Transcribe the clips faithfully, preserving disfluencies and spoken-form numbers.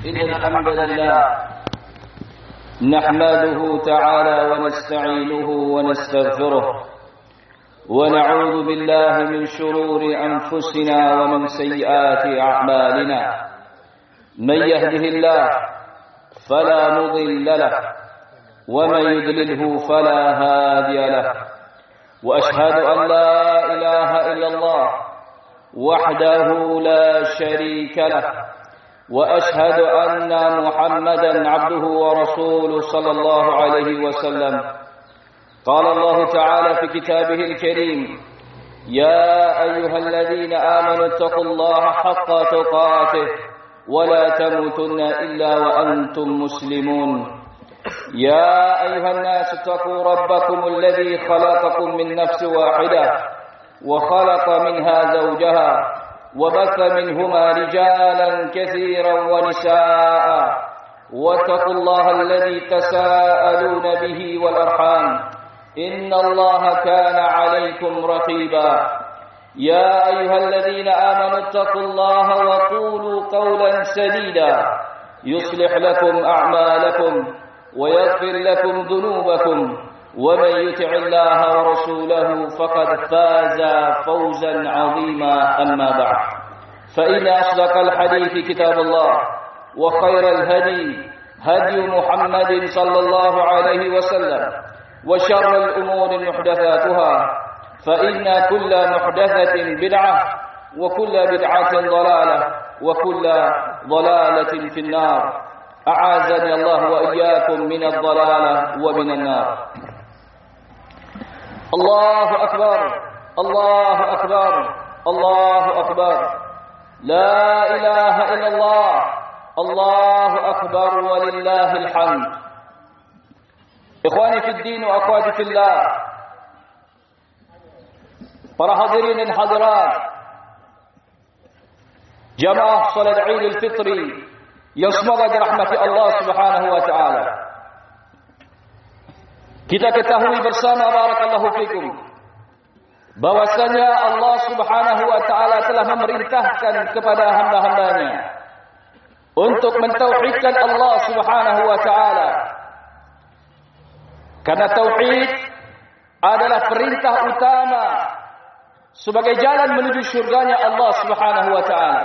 إن الحمد لله نحمده تعالى ونستعينه ونستغفره ونعوذ بالله من شرور أنفسنا ومن سيئات أعمالنا. من يهده الله فلا مضل له ومن يضلله فلا هادي له، وأشهد أن لا إله إلا الله وحده لا شريك له، وأشهد أن محمدا عبده ورسوله صلى الله عليه وسلم. قال الله تعالى في كتابه الكريم: يا أيها الذين آمنوا اتقوا الله حق تقاته ولا تموتن إلا وأنتم مسلمون. يا أيها الناس اتقوا ربكم الذي خلقكم من نفس واحدة وخلق منها زوجها وبث منهما رجالا كثيرا ونساء، واتقوا الله الذي تساءلون به والأرحام إن الله كان عليكم رقيبا. يا أيها الذين آمنوا اتقوا الله وقولوا قولا سديدا يصلح لكم أعمالكم ويغفر لكم ذنوبكم، ومن يطع الله ورسوله فقد فاز فوزا عظيما. أما بعد، فإن أصدق الحديث كتاب الله، وخير الهدي هدي محمد صلى الله عليه وسلم، وشر الأمور محدثاتها، فإن كل محدثة بدعة وكل بدعة ضلالة وكل ضلالة في النار. أعاذني الله وإياكم من الضلالة ومن النار. الله أكبر الله أكبر الله أكبر، لا إله إلا الله، الله أكبر ولله الحمد. Ikhwani fi din wa akhwati fillah, para hadirin dan hadirat jamaah salat Idul Fitri yang semoga dirahmati Allah Subhanahu wa taala. Kita ketahui bersama, barakallahu fikum, bahwasanya Allah Subhanahu wa taala telah memerintahkan kepada hamba-hambanya untuk mentauhidkan Allah Subhanahu wa taala. Karena tauhid adalah perintah utama sebagai jalan menuju surganya Allah Subhanahu wa taala.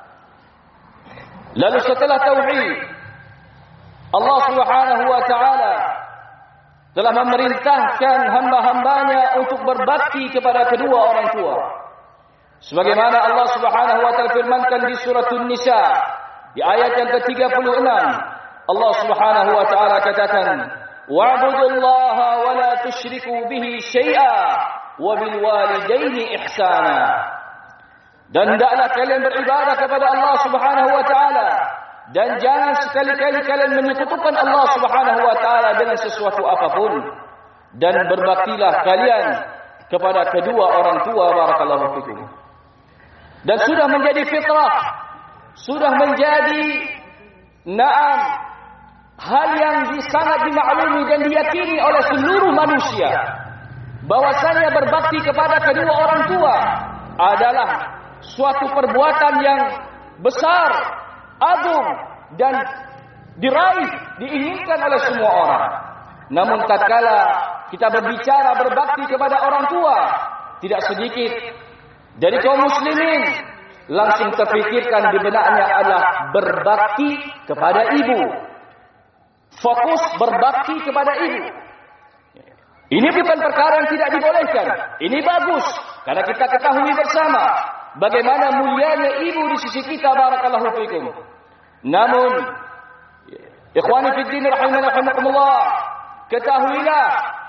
Lalu setelah tauhid, Allah Subhanahu wa taala telah memerintahkan hamba-hambanya untuk berbakti kepada kedua orang tua. Sebagaimana Allah Subhanahu wa taala firmankan di surah An-Nisa di ayat yang ke tiga puluh enam, Allah Subhanahu wa taala katakan: wa'budullaha wa la tusyriku bihi syai'a wa bil walidaini ihsana. Dan hendaklah kalian beribadah kepada Allah Subhanahu wa taala, dan jangan sekali-kali kalian menyekutukan Allah Subhanahu wa taala dengan sesuatu apapun, dan berbaktilah kalian kepada kedua orang tua, barakallahu fikum. Dan sudah menjadi fitrah, sudah menjadi na'am, hal yang sangat dimaklumi dan diyakini oleh seluruh manusia, bahwasanya berbakti kepada kedua orang tua adalah suatu perbuatan yang besar, agung, dan diraih, diinginkan oleh semua orang. Namun tatkala kita berbicara berbakti kepada orang tua, tidak sedikit dari kaum muslimin langsung terpikirkan di benaknya adalah berbakti kepada ibu. Fokus berbakti kepada ibu. Ini bukan perkara yang tidak dibolehkan. Ini bagus, karena kita ketahui bersama bagaimana mulianya ibu di sisi kita, barakallahu fikum. Namun, ikhwani fi din rahimana rahimakumullah, ketahuilah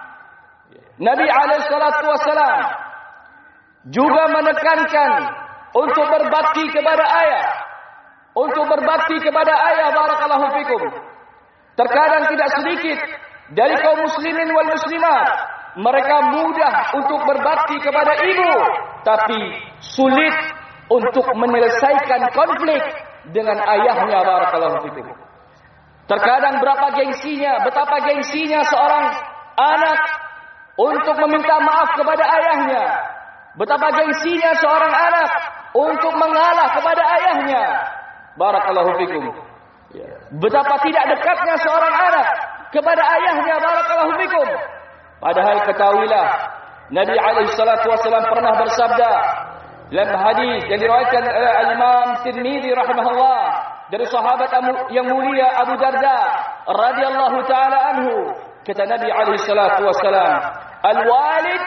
Nabi alaihi salatu wasalam juga menekankan untuk berbakti kepada ayah, untuk berbakti kepada ayah, barakallahu fikum. Terkadang tidak sedikit dari kaum muslimin wal muslimat, mereka mudah untuk berbakti kepada ibu, tapi sulit untuk menyelesaikan konflik dengan ayahnya, barakallahu fikum. Terkadang berapa gengsinya, betapa gengsinya seorang anak untuk meminta maaf kepada ayahnya, betapa gengsinya seorang anak untuk mengalah kepada ayahnya, barakallahu fikum. Ya. Betapa tidak dekatnya seorang anak kepada ayahnya, barakallahu fikum. Padahal ketahuilah, Nabi alaihi salatu wasallam pernah bersabda dalam hadis yang diriwayatkan oleh Al-Imam Tirmidzi rahimahullah dari sahabat yang mulia Abu Darda radhiyallahu taala anhu, kata Nabi alaihi salatu wasallam, al-walid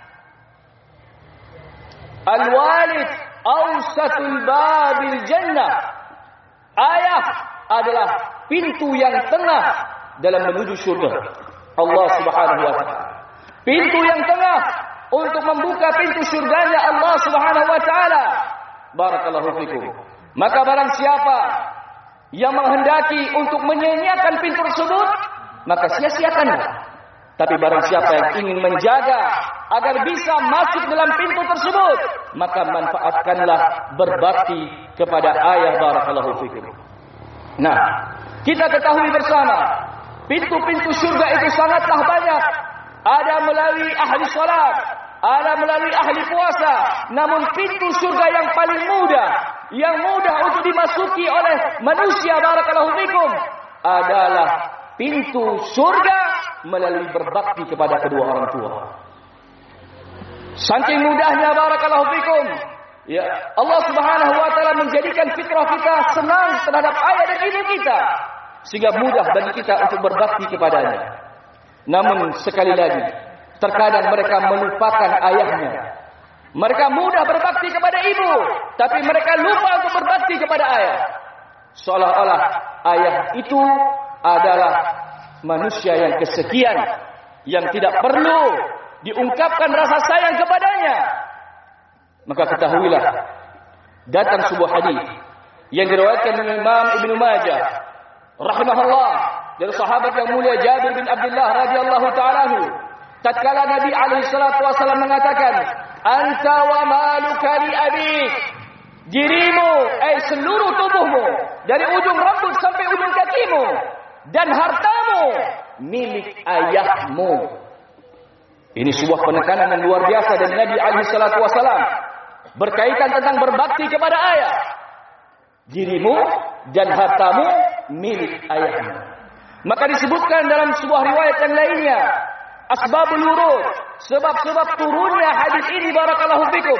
al-walid awsatul babil jannah. Ayah adalah pintu yang tengah dalam menuju surga Allah Subhanahu wa taala. Pintu yang tengah untuk membuka pintu surganya Allah Subhanahu wa taala. Barakallahu fikum. Maka barang siapa yang menghendaki untuk menyia-nyiakan pintu tersebut, maka sia-siakanlah. Tapi barang siapa yang ingin menjaga agar bisa masuk dalam pintu tersebut, maka manfaatkanlah berbakti kepada ayah, barakallahu fikum. Nah, kita ketahui bersama, pintu-pintu surga itu sangatlah banyak. Ada melalui ahli salat, ada melalui ahli puasa. Namun pintu surga yang paling mudah, yang mudah untuk dimasuki oleh manusia, barakallahu fikum, adalah pintu surga melalui berbakti kepada kedua orang tua. Saking mudahnya, barakallahu fikum, ya, Allah Subhanahu wa taala menjadikan fitrah kita senang terhadap ayah dan ibu kita, sehingga mudah bagi kita untuk berbakti kepadanya. Namun sekali lagi, terkadang mereka melupakan ayahnya. Mereka mudah berbakti kepada ibu, tapi mereka lupa untuk berbakti kepada ayah. Seolah-olah ayah itu adalah manusia yang kesekian, yang tidak perlu diungkapkan rasa sayang kepadanya. Maka ketahuilah, datang sebuah hadis yang diriwayatkan oleh Imam Ibnu Majah rahimahullah dari sahabat yang mulia Jabir bin Abdullah radhiyallahu taala anhu, tatkala Nabi alaihi salatu wasallam mengatakan, anta wa maluka li abik, dirimu, eh seluruh tubuhmu dari ujung rambut sampai ujung kakimu dan hartamu milik ayahmu. Ini sebuah penekanan yang luar biasa dari Nabi alaihi salatu wasallam berkaitan tentang berbakti kepada ayah. Dirimu dan hartamu milik ayahmu. Maka disebutkan dalam sebuah riwayat yang lainnya, asbabul wurud, sebab-sebab turunnya hadis ini, barakallahu fikum.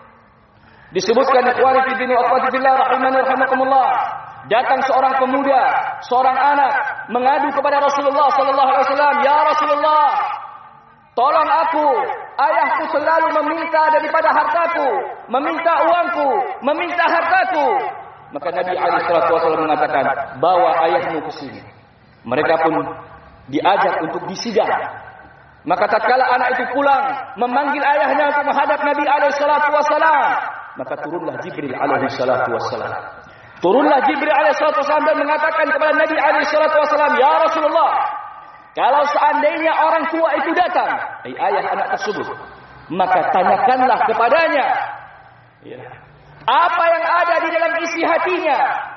Disebutkan ikhwani fi din wa akhwati fillah rahimani rahimakumullah, datang seorang pemuda, seorang anak mengadu kepada Rasulullah sallallahu alaihi wasallam, ya Rasulullah, tolong aku, ayahku selalu meminta daripada hartaku, meminta uangku, meminta hartaku. Maka Nabi alaihi salatu wasallam mengatakan, bawa ayahmu ke sini. Mereka pun diajak untuk disidang. Maka tatkala anak itu pulang memanggil ayahnya untuk menghadap Nabi alaihi salatu wasallam, maka turunlah Jibril alaihi salatu wasallam. Turunlah Jibril alaihi salatu wasallam dan mengatakan kepada Nabi alaihi salatu wasallam, ya Rasulullah, kalau seandainya orang tua itu datang, ay ayah anak tersebut, maka tanyakanlah kepadanya, ya, apa yang ada di dalam isi hatinya,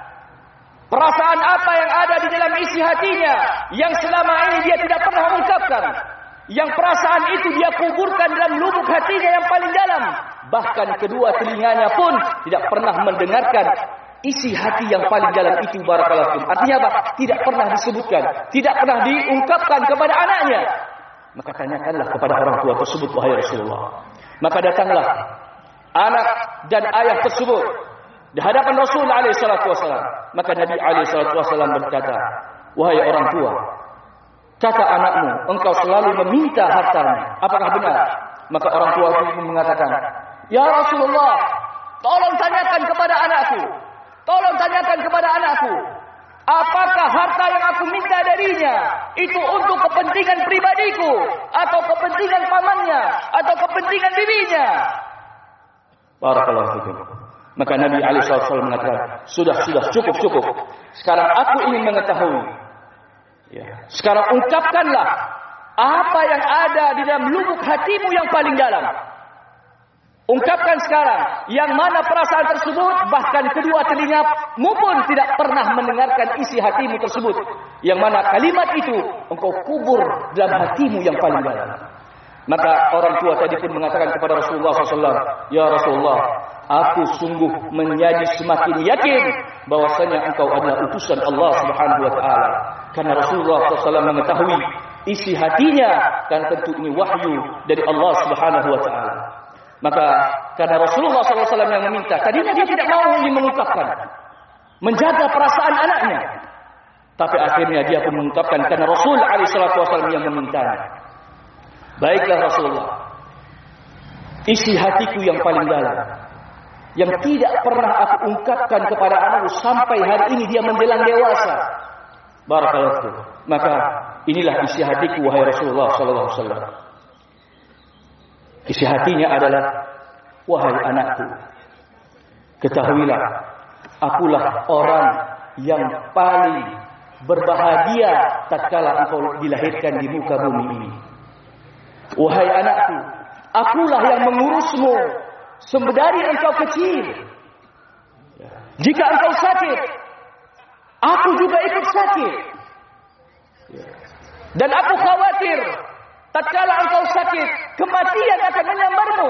perasaan apa yang ada di dalam isi hatinya, yang selama ini dia tidak pernah ungkapkan, yang perasaan itu dia kuburkan dalam lubuk hatinya yang paling dalam. Bahkan kedua telinganya pun tidak pernah mendengarkan isi hati yang paling dalam itu, barakallahu fikum. Artinya apa? Tidak pernah disebutkan, tidak pernah diungkapkan kepada anaknya. Maka tanyakanlah kepada orang tua tersebut, wahai Rasulullah. Maka datanglah anak dan ayah tersebut di hadapan Rasul alaihi salatu wasallam. Maka Nabi alaihi salatu wasallam berkata, wahai orang tua, kata anakmu, engkau selalu meminta hartanya. Apakah benar? Maka orang tua itu mengatakan, ya Rasulullah, tolong tanyakan kepada anakku. Tolong tanyakan kepada anakku, apakah harta yang aku minta darinya itu untuk kepentingan pribadiku, atau kepentingan pamannya, atau kepentingan bibinya? Barakallahu fikum. Maka Nabi alaihi wasallam mengatakan, sudah, sudah, cukup, cukup. Sekarang aku ingin mengetahui. Ya. Sekarang ungkapkanlah apa yang ada di dalam lubuk hatimu yang paling dalam. Ungkapkan sekarang yang mana perasaan tersebut, bahkan kedua telingamu pun tidak pernah mendengarkan isi hatimu tersebut. Yang mana kalimat itu engkau kubur dalam hatimu yang paling dalam. Maka orang tua tadi pun mengatakan kepada Rasulullah shallallahu alaihi wasallam, ya Rasulullah, aku sungguh menjadi semakin yakin bahwasanya engkau adalah utusan Allah Subhanahu wa taala. Karena Rasulullah shallallahu alaihi wasallam mengetahui isi hatinya, kan tentu ini wahyu dari Allah Subhanahu wa taala. Maka karena Rasulullah shallallahu alaihi wasallam yang meminta, tadinya dia tidak mau ingin mengungkapkan, menjaga perasaan anaknya. Tapi akhirnya dia pun mengungkapkan karena Rasul alaihi wasallam yang memintanya. Baiklah Rasulullah, isi hatiku yang paling dalam, yang tidak pernah aku ungkapkan kepada anakku sampai hari ini dia menjelang dewasa. Barakallahu fiik. Maka inilah isi hatiku wahai Rasulullah sallallahu alaihi wasallam. Isi hatinya adalah, wahai anakku, ketahuilah akulah orang yang paling berbahagia tatkala engkau dilahirkan di muka bumi ini. Wahai anakku, akulah yang mengurusmu sembari engkau kecil. Jika engkau sakit, aku juga ikut sakit. Dan aku khawatir tatkala engkau sakit, kematian akan menyambarmu.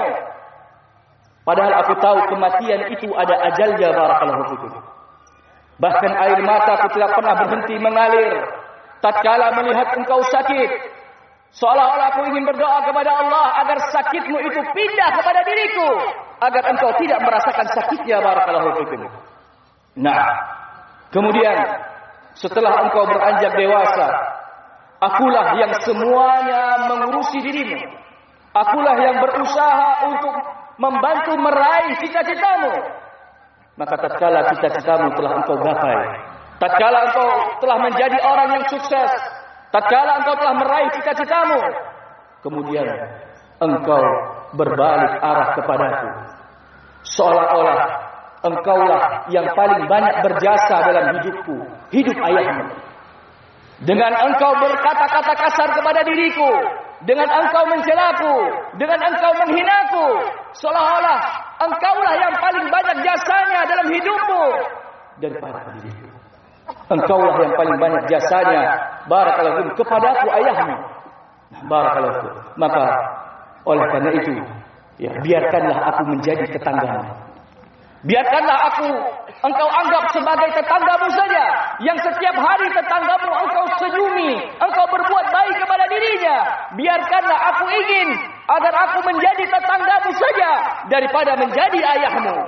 Padahal aku tahu kematian itu ada ajalnya, barakallahu fikum. Bahkan air mataku tidak pernah berhenti mengalir tatkala melihat engkau sakit. Seolah-olah aku ingin berdoa kepada Allah agar sakitmu itu pindah kepada diriku, agar engkau tidak merasakan sakitnya, barakallahu fikum. Nah, kemudian setelah engkau beranjak dewasa, akulah yang semuanya mengurusi dirimu. Akulah yang berusaha untuk membantu meraih cita-citamu. Maka tatkala cita-citamu telah engkau gapai, tatkala engkau telah menjadi orang yang sukses, tatkala engkau telah meraih cita-citamu, kemudian engkau berbalik arah kepadaku, seolah-olah engkaulah yang paling banyak berjasa dalam hidupku, hidup ayahmu. Dengan engkau berkata-kata kasar kepada diriku, dengan engkau mencelaku, dengan engkau menghinaku, seolah-olah engkaulah yang paling banyak jasanya dalam hidupmu daripada diriku. Engkaulah yang paling banyak jasanya, barakallahu kepadaku ayahmu. Barakallahu. Maka oleh karena itu, ya, biarkanlah aku menjadi tetanggamu. Biarkanlah aku engkau anggap sebagai tetanggamu saja, yang setiap hari tetanggamu engkau senyumi, engkau berbuat baik kepada dirinya. Biarkanlah aku ingin agar aku menjadi tetanggamu saja daripada menjadi ayahmu.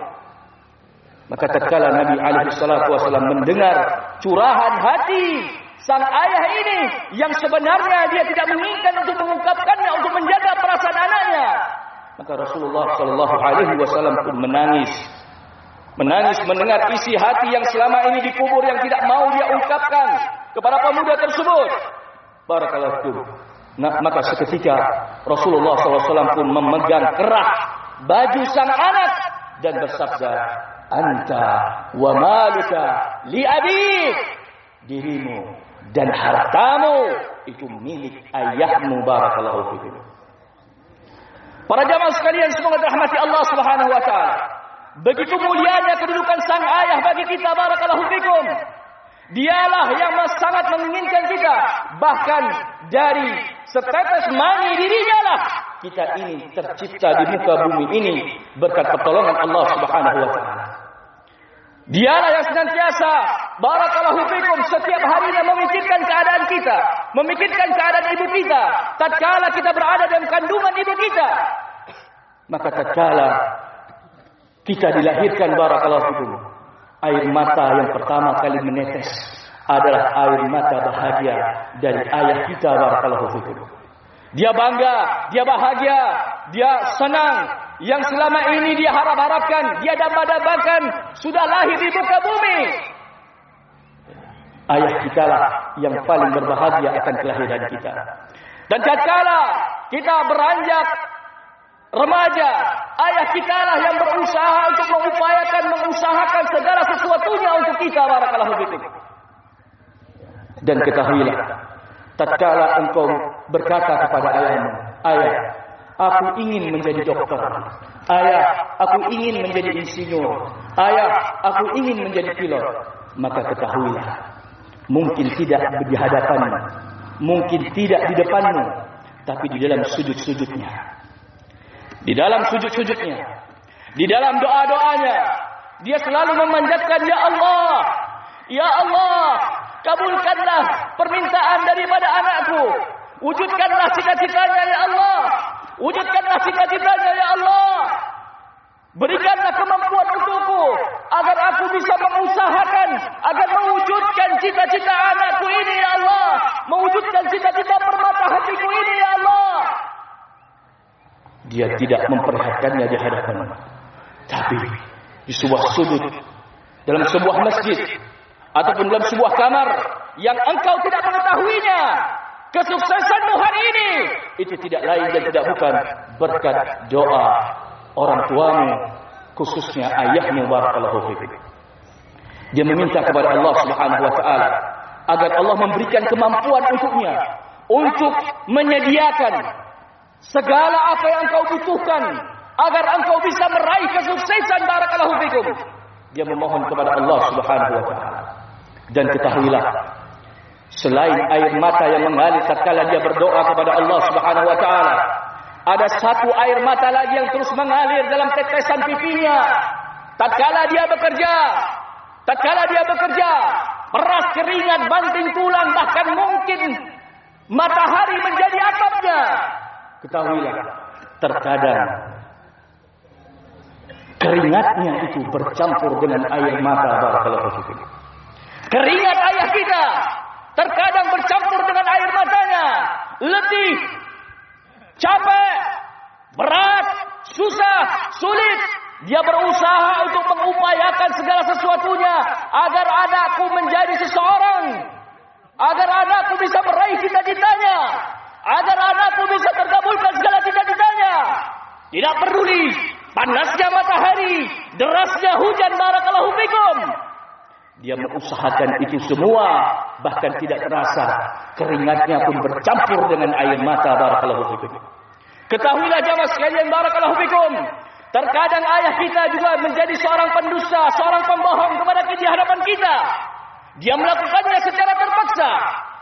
Maka tatkala Nabi alaihi salatu wasallam mendengar curahan hati sang ayah ini, yang sebenarnya dia tidak menginginkan untuk mengungkapkannya untuk menjaga perasaan anaknya, maka Rasulullah sallallahu alaihi wasallam pun menangis. Menangis mendengar isi hati yang selama ini dikubur, yang tidak mau dia ungkapkan kepada pemuda tersebut. Barakallahu fikum. Nah, maka seketika Rasulullah sallallahu alaihi wasallam pun memegang kerah baju sang anak dan bersabda, "Anta wa maluka li abik." Dirimu dan hartamu itu milik ayahmu, barakallahu fikum. Para jamaah sekalian, semoga dirahmati Allah Subhanahu wa taala. Begitu mulianya kedudukan sang ayah bagi kita, barakallahu fikum. Dialah yang sangat menginginkan kita, bahkan dari setetes mani dirinya lah kita ini tercipta di muka bumi ini berkat pertolongan Allah Subhanahu wa taala. Dialah yang senantiasa, barakallahu fikum, setiap harinya memikirkan keadaan kita, memikirkan keadaan ibu kita tatkala kita berada dalam kandungan ibu kita. Maka tatkala kita dilahirkan, barakallahu fikum, air mata yang pertama kali menetes adalah air mata bahagia dari ayah kita, barakallahu fikum. Dia bangga, dia bahagia, dia senang, yang selama ini dia harap-harapkan, dia damba-dambakan, sudah lahir di muka bumi. Ayah kita lah yang paling berbahagia akan kelahiran kita. Dan tatkala kita beranjak remaja, ayah kita lah yang berusaha untuk mengupayakan, mengusahakan segala sesuatunya untuk kita, barakallahu fikum. Dan ketahuilah, tatkala engkau berkata kepada ayahmu, "Ayah, aku ingin menjadi dokter. Ayah, aku ingin menjadi insinyur. Ayah, aku ingin menjadi pilot." Maka ketahuilah, mungkin tidak di hadapanmu, mungkin tidak di depanmu, tapi di dalam sujud-sujudnya. Di dalam sujud-sujudnya, Di dalam doa-doanya, dia selalu memanjatkan, Ya Allah, Ya Allah, kabulkanlah permintaan daripada anakku. Wujudkanlah cita-citanya, Ya Allah. Wujudkanlah cita-citanya, Ya Allah. Berikanlah kemampuan untukku, agar aku bisa mengusahakan, agar mewujudkan cita-cita anakku ini, Ya Allah. Mewujudkan cita-cita permata hatiku ini, Ya Allah. Dia tidak memperlihatkannya di hadapan, tapi di sebuah sudut, dalam sebuah masjid, ataupun dalam sebuah kamar yang engkau tidak mengetahuinya. Kesuksesanmu hari ini itu tidak lain dan tidak bukan berkat doa orang tuamu, khususnya ayahmu, barakallahu fiik. Dia meminta kepada Allah Subhanahu wa taala agar Allah memberikan kemampuan untuknya untuk menyediakan segala apa yang engkau butuhkan agar engkau bisa meraih kesuksesan, barakallahu fiikum. Dia memohon kepada Allah Subhanahu wa taala. Dan ketahuilah, selain air mata yang mengalir tatkala dia berdoa kepada Allah Subhanahu wa taala, ada satu air mata lagi yang terus mengalir dalam tetesan pipinya tatkala dia bekerja. Tatkala dia bekerja, peras keringat, banting tulang, bahkan mungkin matahari menjadi atapnya. Ketahuilah, terkadang keringatnya itu bercampur dengan air mata, barakallahu fiik. Keringat ayah kita terkadang bercampur dengan air matanya. Letih, capek, berat, susah, sulit. Dia berusaha untuk mengupayakan segala sesuatunya agar anakku menjadi seseorang, agar anakku bisa meraih cita-citanya, agar anakku bisa terkabulkan segala cita-citanya. Tidak peduli panasnya matahari, derasnya hujan, barakallahu fikum. Dia mengusahakan itu semua, bahkan tidak terasa keringatnya pun bercampur dengan air mata, barakallahu fikum. Ketahuilah jamaah sekalian, barakallahu fikum, terkadang ayah kita juga menjadi seorang pendusta, seorang pembohong kepada kita di hadapan kita. Dia melakukannya secara terpaksa.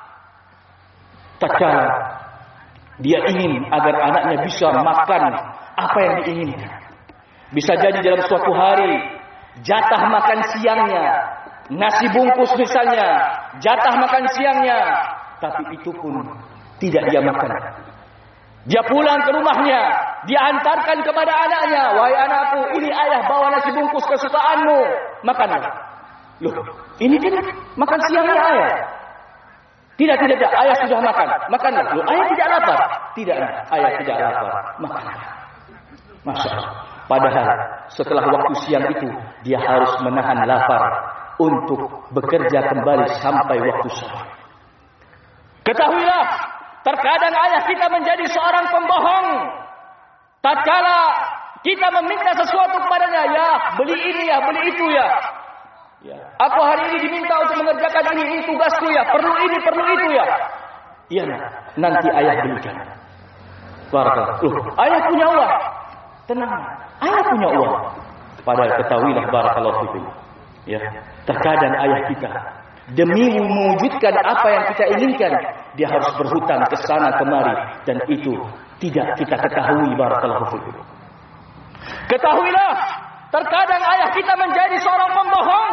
Tatkala dia ingin agar anaknya bisa makan apa yang diinginkan. Bisa jadi dalam suatu hari, jatah makan siangnya, nasi bungkus misalnya, jatah makan siangnya, tapi itu pun tidak dia makan. Dia pulang ke rumahnya, dia antarkan kepada anaknya, wahai anakku, ini ayah bawa nasi bungkus kesukaanmu, makanlah. Loh, ini kan makan siangnya ayah. Tidak, tidak, tidak, ayah sudah makan, makanlah. Loh, ayah tidak lapar. Tidak, ayah tidak lapar, makanlah. Masya Allah. Padahal setelah waktu siang itu, dia harus menahan lapar untuk bekerja kembali sampai waktu sore. Ketahuilah, terkadang ayah kita menjadi seorang pembohong. Tatkala kita meminta sesuatu kepadanya, ya beli ini ya, beli itu ya. Ya, aku hari ini diminta untuk mengerjakan ini, ini tugasku ya, perlu ini, perlu itu ya. Iya, nanti ayah belikan. Barakallah. Loh, ayah punya uang. Tenang, ayah punya uang. Padahal ketahuilah, barakallahu fikum. Ya, terkadang ayah kita demi mewujudkan apa yang kita inginkan, dia harus berhutang ke sana kemari, dan itu tidak kita ketahui, barakallahu fikum. Ketahuilah, terkadang ayah kita menjadi seorang pembohong.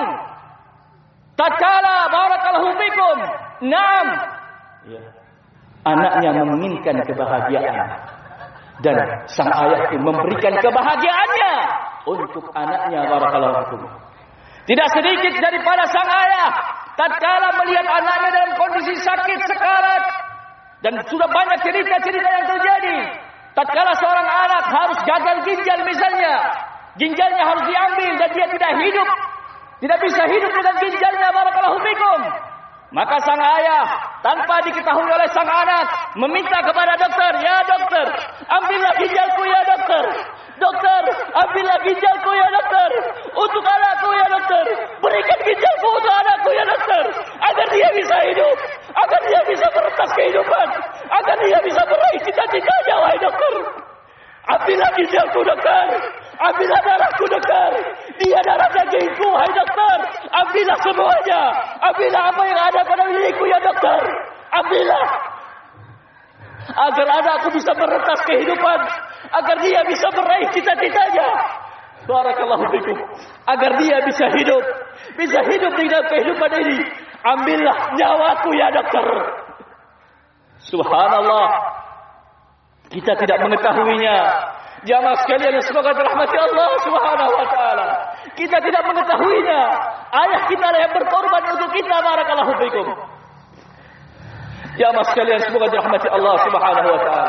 Tatkala, barakallahu fikum, naam, ya, anaknya menginginkan kebahagiaan, dan sang ayah itu memberikan kebahagiaannya untuk anaknya, barakallahu fikum. Tidak sedikit daripada sang ayah tatkala melihat anaknya dalam kondisi sakit sekarat, dan sudah banyak cerita-cerita yang terjadi. Tatkala seorang anak harus gagal ginjal misalnya, ginjalnya harus diambil dan dia tidak hidup, tidak bisa hidup dengan ginjalnya, barakallahu fikum. Maka sang ayah tanpa diketahui oleh sang anak meminta kepada dokter, ya dokter, ambillah ginjalku ya dokter. Dokter, ambillah ginjalku ya dokter, untuk anakku ya dokter. Berikan ginjalku untuk anakku ya dokter, agar dia bisa hidup, agar dia bisa meretas kehidupan, agar dia bisa meraih cita-citanya, wahai dokter. Ambillah ginjalku dokter, ambillah darahku dokter, dia darah dagingku, wahai dokter. Ambillah semuanya, ambillah apa yang ada pada diriku ya dokter, ambillah, agar anakku bisa meretas kehidupan, agar dia bisa meraih cita-citanya. Barakallahu fikum. Agar dia bisa hidup, bisa hidup di dalam kehidupan ini, ambillah nyawaku ya dokter. Subhanallah. Kita tidak mengetahuinya. Jamaah sekalian yang semoga dirahmati Allah Subhanahu wa taala. Kita tidak mengetahuinya. Ayah kita lah yang berkorban untuk kita. Barakallahu fikum. Jamaah sekalian semoga dirahmati Allah Subhanahu wa taala.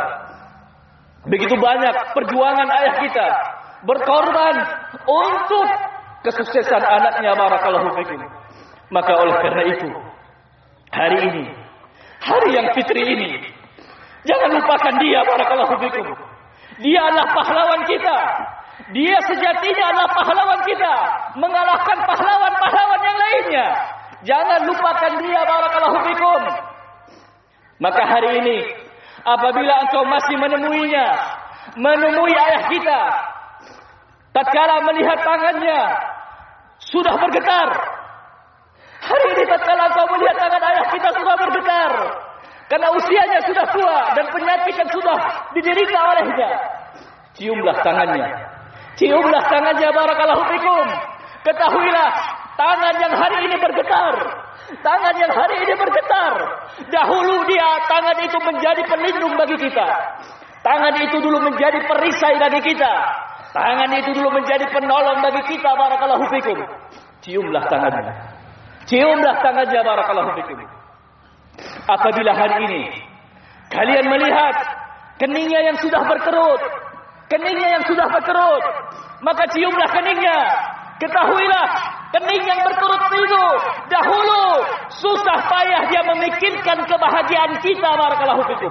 Begitu banyak perjuangan ayah kita berkorban untuk kesuksesan anaknya. Barakallahu fikum. Maka oleh karena itu, hari ini, hari yang fitri ini, jangan lupakan dia. Barakallahu fikum. Dia adalah pahlawan kita. Dia sejatinya adalah pahlawan kita, mengalahkan pahlawan-pahlawan yang lainnya. Jangan lupakan dia. Barakallahu fikum. Maka hari ini, apabila engkau masih menemuinya, menemui ayah kita, tatkala melihat tangannya sudah bergetar. Hari ini tatkala engkau melihat tangan ayah kita sudah bergetar, karena usianya sudah tua dan penyakit yang sudah diderita olehnya. Ciumlah tangannya. Ciumlah tangannya. Barakallahu fikum. Ketahuilah, tangan yang hari ini bergetar, tangan yang hari ini bergetar, dahulu dia, tangan itu menjadi pelindung bagi kita. Tangan itu dulu menjadi perisai bagi kita. Tangan itu dulu menjadi penolong bagi kita. Barakallahu fikum. Ciumlah tangannya. Ciumlah tangannya. Barakallahu fikum. Apabila hari ini kalian melihat keningnya yang sudah berkerut, keningnya yang sudah berkerut, maka ciumlah keningnya. Ketahuilah, kening yang berkerut itu dahulu susah payah dia memikirkan kebahagiaan kita. Barakallahu fikum.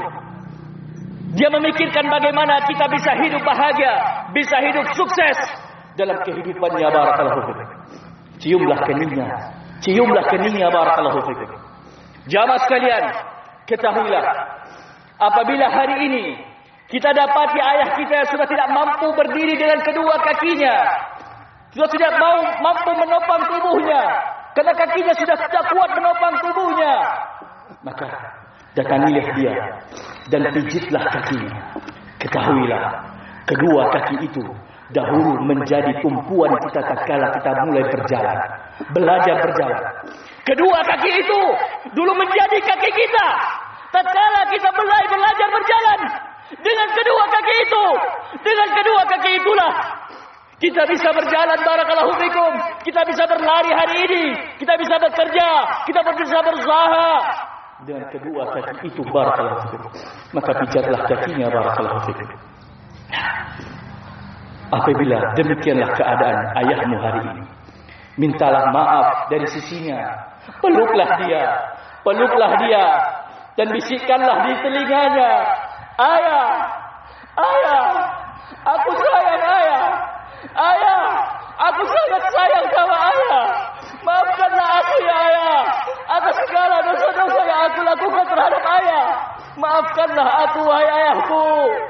Dia memikirkan bagaimana kita bisa hidup bahagia, bisa hidup sukses dalam kehidupannya. Barakallahu fikum. Ciumlah keningnya. Ciumlah keningnya. Barakallahu fikum. Jamaah sekalian, ketahuilah, apabila hari ini kita dapati ayah kita yang sudah tidak mampu berdiri dengan kedua kakinya, sudah tidak mau mampu menopang tubuhnya, karena kakinya sudah tidak kuat menopang tubuhnya, maka datangilah dia dan pijitlah kakinya. Ketahuilah, kedua kaki itu dahulu menjadi tumpuan kita tatkala kita mulai berjalan, belajar berjalan. Kedua kaki itu dulu menjadi kaki kita tatkala kita mulai belajar berjalan. Dengan kedua kaki itu, dengan kedua kaki itulah kita bisa berjalan. Barakallahu fikum. Kita bisa berlari hari ini, kita bisa bekerja, kita bisa berusaha. Dengan kedua kaki itu, barakallahu fikum, maka pijatlah kakinya. Barakallahu fikum. Apabila demikianlah keadaan ayahmu hari ini, mintalah maaf dari sisinya. Peluklah dia, peluklah dia, dan bisikkanlah di telinganya, ayah, ayah, aku sayang ayah, ayah, aku sangat sayang sama ayah. Maafkanlah aku ya ayah, atas segala dosa-dosa yang aku lakukan terhadap ayah. Maafkanlah aku wahai ayahku.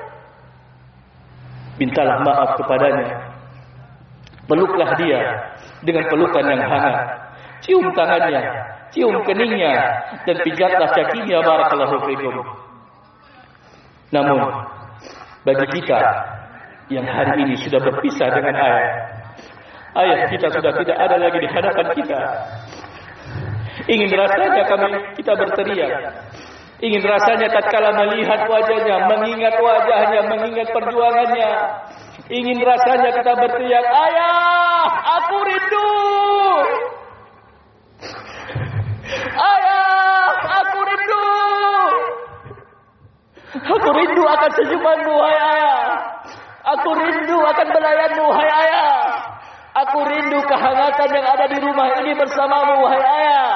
Mintalah maaf kepadanya. Peluklah dia dengan pelukan yang hangat. Cium tangannya, cium keningnya, dan pijatlah kakinya. Barakallahu fikum. Namun, bagi kita yang hari ini sudah berpisah dengan ayah, ayah kita sudah tidak ada lagi di hadapan kita. Ingin rasanya kami kita berteriak. Ingin rasanya tatkala melihat wajahnya, mengingat wajahnya, mengingat perjuangannya. Ingin rasanya kita berteriak, ayah, aku rindu. Ayah, aku rindu. Aku rindu akan senyumanmu, wahai ayah. Aku rindu akan belayanmu, wahai ayah. Aku rindu kehangatan yang ada di rumah ini bersamamu, wahai ayah.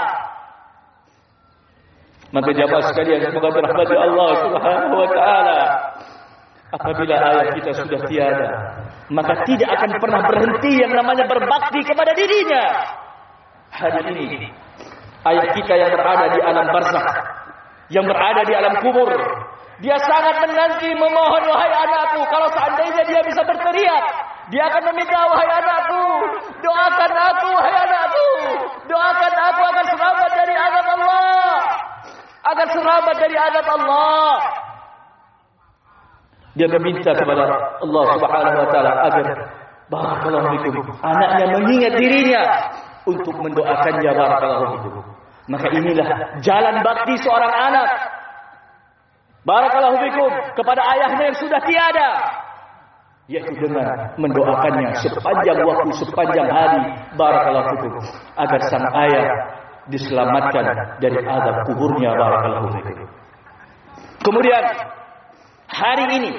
Maka jamaah sekalian, semoga dirahmati Allah Subhanahu wa taala. Apabila ayah kita sudah tiada, maka tidak akan pernah berhenti yang namanya berbakti kepada dirinya. Hari ini ayah kita yang berada di alam barzakh, yang berada di alam kubur, dia sangat menanti, memohon, wahai anakku, kalau seandainya dia bisa berteriak, dia akan meminta, wahai anakku, doakan aku, wahai anakku, doakan aku agar selamat dari azab Allah, agar selamat dari azab Allah. Dia meminta kepada Allah Subhanahu wa taala agar barakallahu fikum, anaknya mengingat dirinya untuk mendoakannya, barakallahu fikum. Maka inilah jalan bakti seorang anak, barakallahu fikum, kepada ayahnya yang sudah tiada, yaitu dengan mendoakannya sepanjang waktu, sepanjang hari, barakallahu fikum, agar sang ayah diselamatkan dari azab kuburnya, barakallahu fikum. Kemudian hari ini,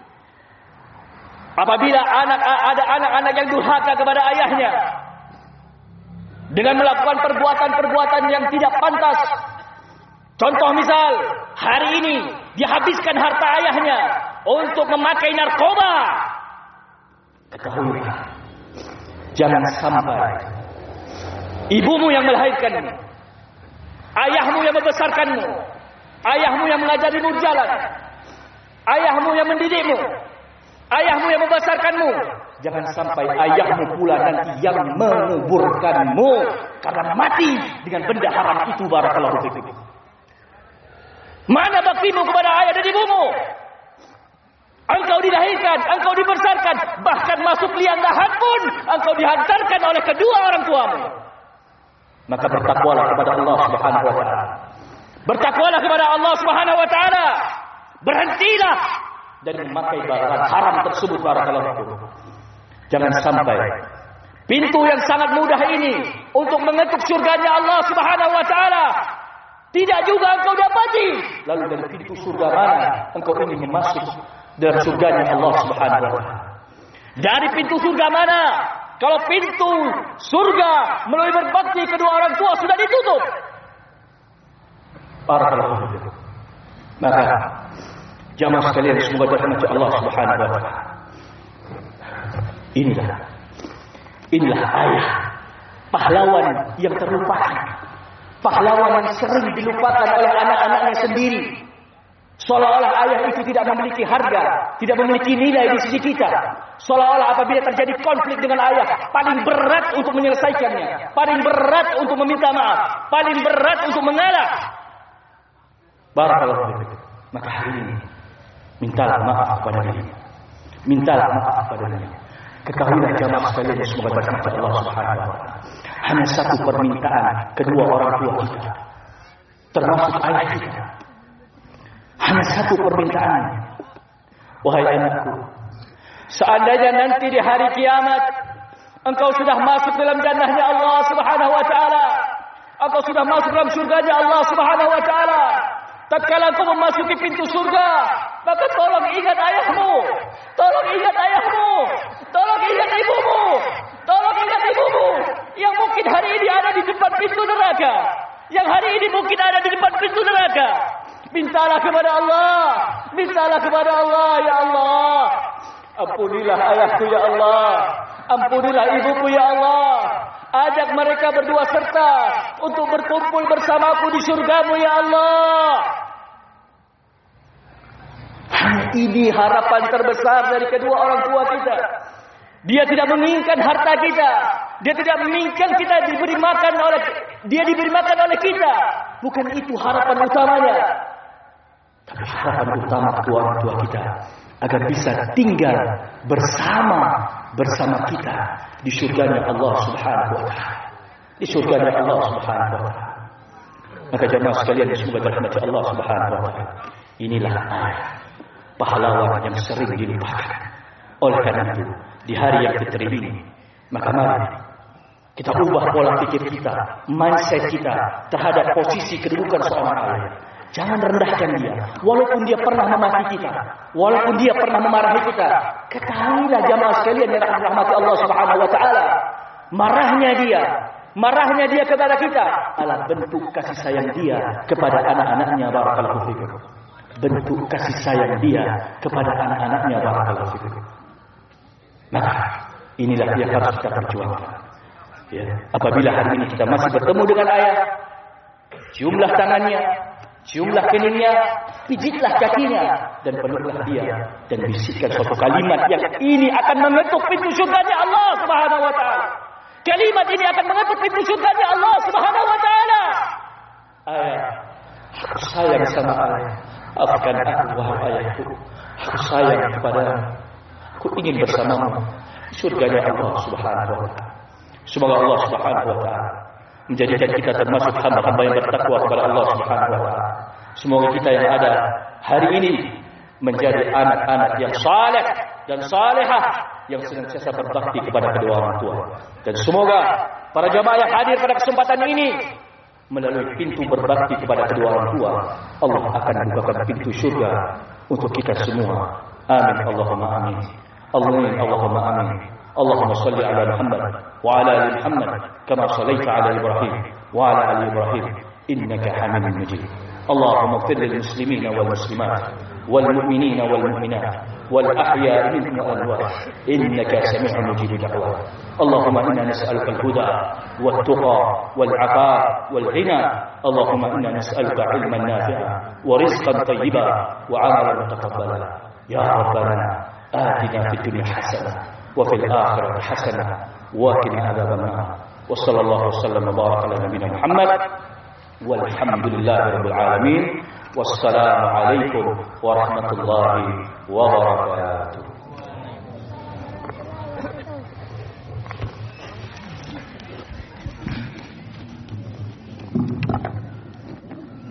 apabila anak ada anak-anak yang durhaka kepada ayahnya dengan melakukan perbuatan-perbuatan yang tidak pantas, contoh misal hari ini dia habiskan harta ayahnya untuk memakai narkoba, ketahuilah, jangan sampai ibumu yang melahirkanmu, ayahmu yang membesarkanmu, ayahmu yang mengajarimu jalan, ayahmu yang mendidikmu, ayahmu yang membesarkanmu, jangan sampai ayahmu pula nanti yang menguburkanmu karena mati dengan benda haram itu, barakallahu fikum. Mana baktimu kepada ayah dan ibumu? Engkau dilahirkan, engkau dibesarkan, bahkan masuk liang lahat pun engkau dihantarkan oleh kedua orang tuamu. Maka bertakwalah kepada Allah Subhanahu wa taala. Bertakwalah kepada Allah Subhanahu wa taala. Berhentilah dari memakai barang haram tersebut, barakallahu fikum. Jangan sampai pintu yang sangat mudah ini untuk mengetuk surganya Allah Subhanahu wa taala tidak juga engkau dapati. Lalu dari pintu surga mana engkau ingin masuk dalam surganya Allah Subhanahu wa taala? Dari pintu surga mana? Kalau pintu surga melalui berbakti kedua orang tua sudah ditutup, barakallahu fikum. Maka jamaah sekalian, semoga dirahmati Allah Subhanahu wa taala. Inilah inilah ayah, pahlawan yang terlupakan, pahlawan yang sering dilupakan oleh anak-anaknya sendiri. Seolah-olah ayah itu tidak memiliki harga, tidak memiliki nilai di sisi kita. Seolah-olah apabila terjadi konflik dengan ayah, paling berat untuk menyelesaikannya, paling berat untuk meminta maaf, paling berat untuk mengalah. Barakallahu fikum. Maka hari ini mintalah maaf kepada dia, mintalah maaf kepada dia. Ketahuilah jamaah sekalian, semoga berkata Allah Subhanahu wa taala, hanya satu permintaan kedua orang tua kita, termasuk ayah kita. Hanya satu permintaan. Wahai anakku, seandainya nanti di hari kiamat engkau sudah masuk dalam jannahnya Allah Subhanahu wa taala, engkau sudah masuk dalam surganya Allah Subhanahu wa taala, tatkala engkau memasuki pintu surga, maka tolong ingat ayahmu, tolong ingat ayahmu, tolong ingat ibumu, tolong ingat ibumu yang mungkin hari ini ada di depan pintu neraka, yang hari ini mungkin ada di depan pintu neraka. Mintalah kepada Allah, mintalah kepada Allah, ya Allah. Ampunilah ayahku ya Allah, ampunilah ibuku ya Allah. Ajak mereka berdua serta untuk berkumpul bersamaku di surgamu ya Allah. Hanya ini harapan terbesar dari kedua orang tua kita. Dia tidak menginginkan harta kita, dia tidak menginginkan kita diberi makan oleh dia diberi makan oleh kita. Bukan itu harapan utamanya. Tapi harapan utama kedua orang tua kita agar bisa tinggal bersama bersama kita di surganya Allah Subhanahu wa taala. Di surganya Allah Subhanahu wa taala. Maka jemaah sekalian, semoga dirahmati Allah Subhanahu wa taala. Inilah ayah, pahlawan yang sering dilupakan. Oleh karena itu, di hari yang fitri ini, maka mari kita ubah pola pikir kita, mindset kita terhadap posisi kedudukan seorang ayah. Jangan rendahkan dia, walaupun dia pernah memaki kita, walaupun dia pernah memarahi kita. Ketahuilah jamaah sekalian yang dirahmati Allah Subhanahu wa taala, marahnya dia, marahnya dia kepada kita adalah bentuk kasih sayang dia kepada anak-anaknya, barakallahu fikum. Bentuk kasih sayang dia kepada anak-anaknya, barakallahu fikum. Maka inilah yang harus kita perjuangkan. Ya, apabila hari ini kita masih bertemu dengan ayah, ciumlah tangannya, ciumlah keningnya, pijitlah kakinya, dan peluklah dia, dan bisikkan suatu kalimat yang ini akan mengetuk pintu surganya Allah Subhanahu wa taala. Kalimat ini akan mengetuk pintu surganya Allah Subhanahu wa taala. Ayah, aku sayang sama ayah. Maafkan aku wahai ayahku. Aku sayang kepadamu. Aku ingin bersamamu. surganya Allah Subhanahu wa taala. Semoga Allah Subhanahu wa taala menjadikan kita termasuk hamba-hamba yang bertakwa kepada Allah Subhanahu wa taala. Semoga kita yang ada hari ini menjadi anak-anak yang saleh dan salehah yang senantiasa berbakti kepada kedua orang tua. Dan semoga para jamaah yang hadir pada kesempatan ini melalui pintu berbakti kepada kedua orang tua, Allah akan membukakan pintu syurga untuk kita semua. Amin Allahumma amin. Amin Allahumma amin. Allahumma salli ala Muhammad wa ala ali Muhammad kama sallaita ala Ibrahim wa ala ali Ibrahim innaka Hamidum Majid. Allahumma ighfir lil muslimina wal muslimat wal mu'minina wal mu'minat wal ahya'i minhum wal amwat innaka sami'un mujibud da'wat. Allahumma inna nas'aluka al-huda wat tuqa wal 'afaf wal ghina. Allahumma inna nas'aluka 'ilman nafi'a wa rizqan tayyiba wa 'amalan mutaqabbala. Ya rabbana atina fid dunya hasanah wa fil akhirati hasanah wa qina adzabannar. Wa sallallahu wasallam wa baraka ala nabiyyina Muhammad walhamdulillahi rabbil alamin. Wassalamu alaikum warahmatullahi wabarakatuh.